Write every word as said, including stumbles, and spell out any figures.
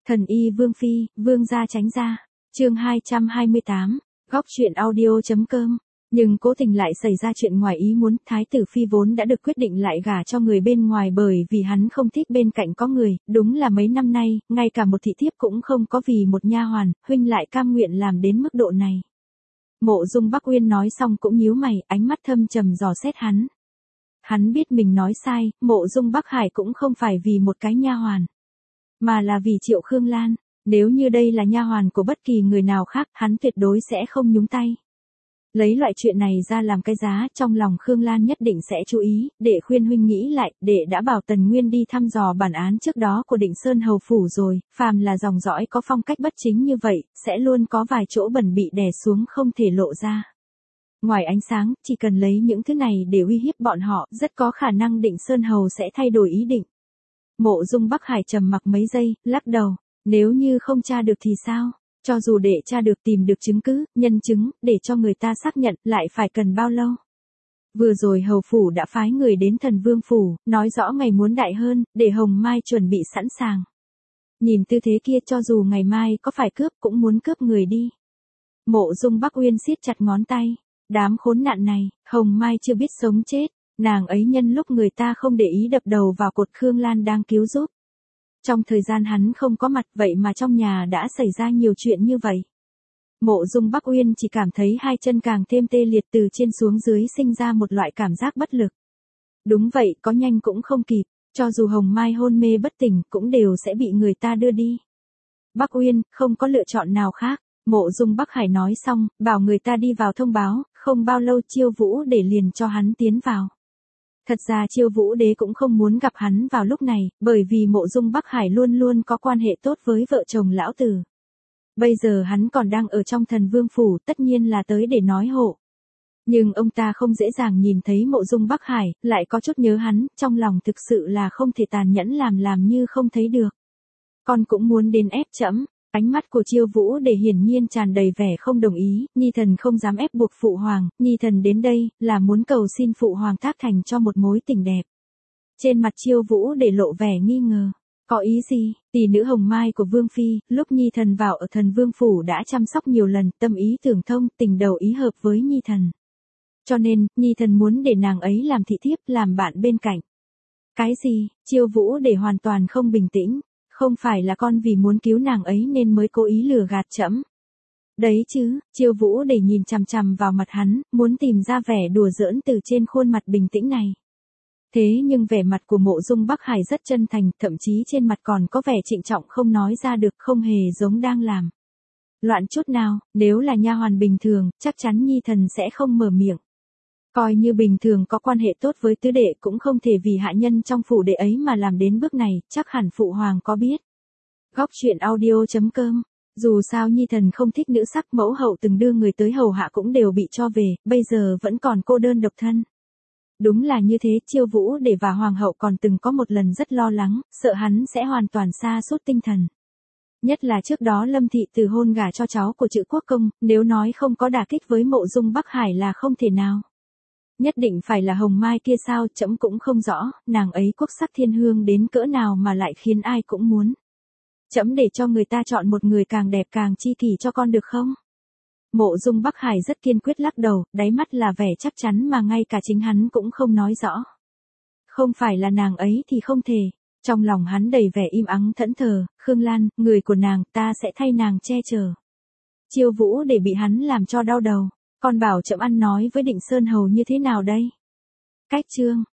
Thần y Vương Phi, Vương gia tránh ra. Chương hai trăm hai mươi tám, góc truyện audio.com. Nhưng cố tình lại xảy ra chuyện ngoài ý muốn, Thái tử Phi vốn đã được quyết định lại gả cho người bên ngoài bởi vì hắn không thích bên cạnh có người, đúng là mấy năm nay, ngay cả một thị thiếp cũng không có vì một nha hoàn, huynh lại cam nguyện làm đến mức độ này. Mộ Dung Bắc Uyên nói xong cũng nhíu mày, ánh mắt thâm trầm dò xét hắn. Hắn biết mình nói sai, Mộ Dung Bắc Hải cũng không phải vì một cái nha hoàn, mà là vì Triệu Khương Lan. Nếu như đây là nha hoàn của bất kỳ người nào khác, hắn tuyệt đối sẽ không nhúng tay. Lấy loại chuyện này ra làm cái giá, trong lòng Khương Lan nhất định sẽ chú ý, để khuyên huynh nghĩ lại, để đã bảo Tần Nguyên đi thăm dò bản án trước đó của Định Sơn Hầu Phủ rồi, phàm là dòng dõi có phong cách bất chính như vậy, sẽ luôn có vài chỗ bẩn bị đè xuống không thể lộ ra. Ngoài ánh sáng, chỉ cần lấy những thứ này để uy hiếp bọn họ, rất có khả năng Định Sơn Hầu sẽ thay đổi ý định. Mộ Dung Bắc Hải trầm mặc mấy giây, lắc đầu, nếu như không tra được thì sao? Cho dù để tra được tìm được chứng cứ, nhân chứng, để cho người ta xác nhận, lại phải cần bao lâu? Vừa rồi Hầu Phủ đã phái người đến Thần Vương Phủ, nói rõ ngày muốn đại hơn, để Hồng Mai chuẩn bị sẵn sàng. Nhìn tư thế kia cho dù ngày mai có phải cướp cũng muốn cướp người đi. Mộ Dung Bắc Uyên siết chặt ngón tay. Đám khốn nạn này, Hồng Mai chưa biết sống chết, nàng ấy nhân lúc người ta không để ý đập đầu vào cột Khương Lan đang cứu giúp. Trong thời gian hắn không có mặt vậy mà trong nhà đã xảy ra nhiều chuyện như vậy. Mộ Dung Bắc Uyên chỉ cảm thấy hai chân càng thêm tê liệt, từ trên xuống dưới sinh ra một loại cảm giác bất lực. Đúng vậy, có nhanh cũng không kịp, cho dù Hồng Mai hôn mê bất tỉnh cũng đều sẽ bị người ta đưa đi. Bắc Uyên, không có lựa chọn nào khác. Mộ Dung Bắc Hải nói xong, bảo người ta đi vào thông báo, không bao lâu Chiêu Vũ Đế liền cho hắn tiến vào. Thật ra Chiêu Vũ Đế cũng không muốn gặp hắn vào lúc này, bởi vì Mộ Dung Bắc Hải luôn luôn có quan hệ tốt với vợ chồng lão tử. Bây giờ hắn còn đang ở trong Thần Vương Phủ, tất nhiên là tới để nói hộ. Nhưng ông ta không dễ dàng nhìn thấy Mộ Dung Bắc Hải, lại có chút nhớ hắn, trong lòng thực sự là không thể tàn nhẫn làm làm như không thấy được. Con cũng muốn đến ép trẫm. Ánh mắt của Chiêu Vũ Đế hiển nhiên tràn đầy vẻ không đồng ý, Nhi thần không dám ép buộc phụ hoàng, Nhi thần đến đây là muốn cầu xin phụ hoàng thác thành cho một mối tình đẹp. Trên mặt Chiêu Vũ Đế lộ vẻ nghi ngờ, có ý gì? Tỷ nữ Hồng Mai của Vương Phi, lúc Nhi thần vào ở Thần Vương Phủ đã chăm sóc nhiều lần, tâm ý tưởng thông, tình đầu ý hợp với Nhi thần. Cho nên, Nhi thần muốn để nàng ấy làm thị thiếp, làm bạn bên cạnh. Cái gì? Chiêu Vũ Đế hoàn toàn không bình tĩnh. Không phải là con vì muốn cứu nàng ấy nên mới cố ý lừa gạt trẫm. Đấy chứ, Chiêu Vũ Đế nhìn chằm chằm vào mặt hắn, muốn tìm ra vẻ đùa giỡn từ trên khuôn mặt bình tĩnh này. Thế nhưng vẻ mặt của Mộ Dung Bắc Hải rất chân thành, thậm chí trên mặt còn có vẻ trịnh trọng không nói ra được, không hề giống đang làm loạn chút nào. Nếu là nha hoàn bình thường, chắc chắn Nhi thần sẽ không mở miệng. Coi như bình thường có quan hệ tốt với tứ đệ cũng không thể vì hạ nhân trong phủ đệ ấy mà làm đến bước này, chắc hẳn phụ hoàng có biết. Góc truyện audio.com. Dù sao Nhi thần không thích nữ sắc, mẫu hậu từng đưa người tới hầu hạ cũng đều bị cho về, bây giờ vẫn còn cô đơn độc thân. Đúng là như thế, Chiêu Vũ Đế và hoàng hậu còn từng có một lần rất lo lắng, sợ hắn sẽ hoàn toàn sa sút tinh thần. Nhất là trước đó Lâm thị từ hôn gả cho cháu của Trữ Quốc công, nếu nói không có đả kích với Mộ Dung Bắc Hải là không thể nào. Nhất định phải là Hồng Mai kia sao, trẫm cũng không rõ, nàng ấy quốc sắc thiên hương đến cỡ nào mà lại khiến ai cũng muốn. Trẫm để cho người ta chọn một người càng đẹp càng chi kỷ cho con được không? Mộ Dung Bắc Hải rất kiên quyết lắc đầu, đáy mắt là vẻ chắc chắn mà ngay cả chính hắn cũng không nói rõ. Không phải là nàng ấy thì không thể. Trong lòng hắn đầy vẻ im ắng thẫn thờ, Khương Lan, người của nàng, ta sẽ thay nàng che chở. Chiêu Vũ Đế bị hắn làm cho đau đầu. Con bảo trẫm ăn nói với Định Sơn Hầu như thế nào đây? Cách chương,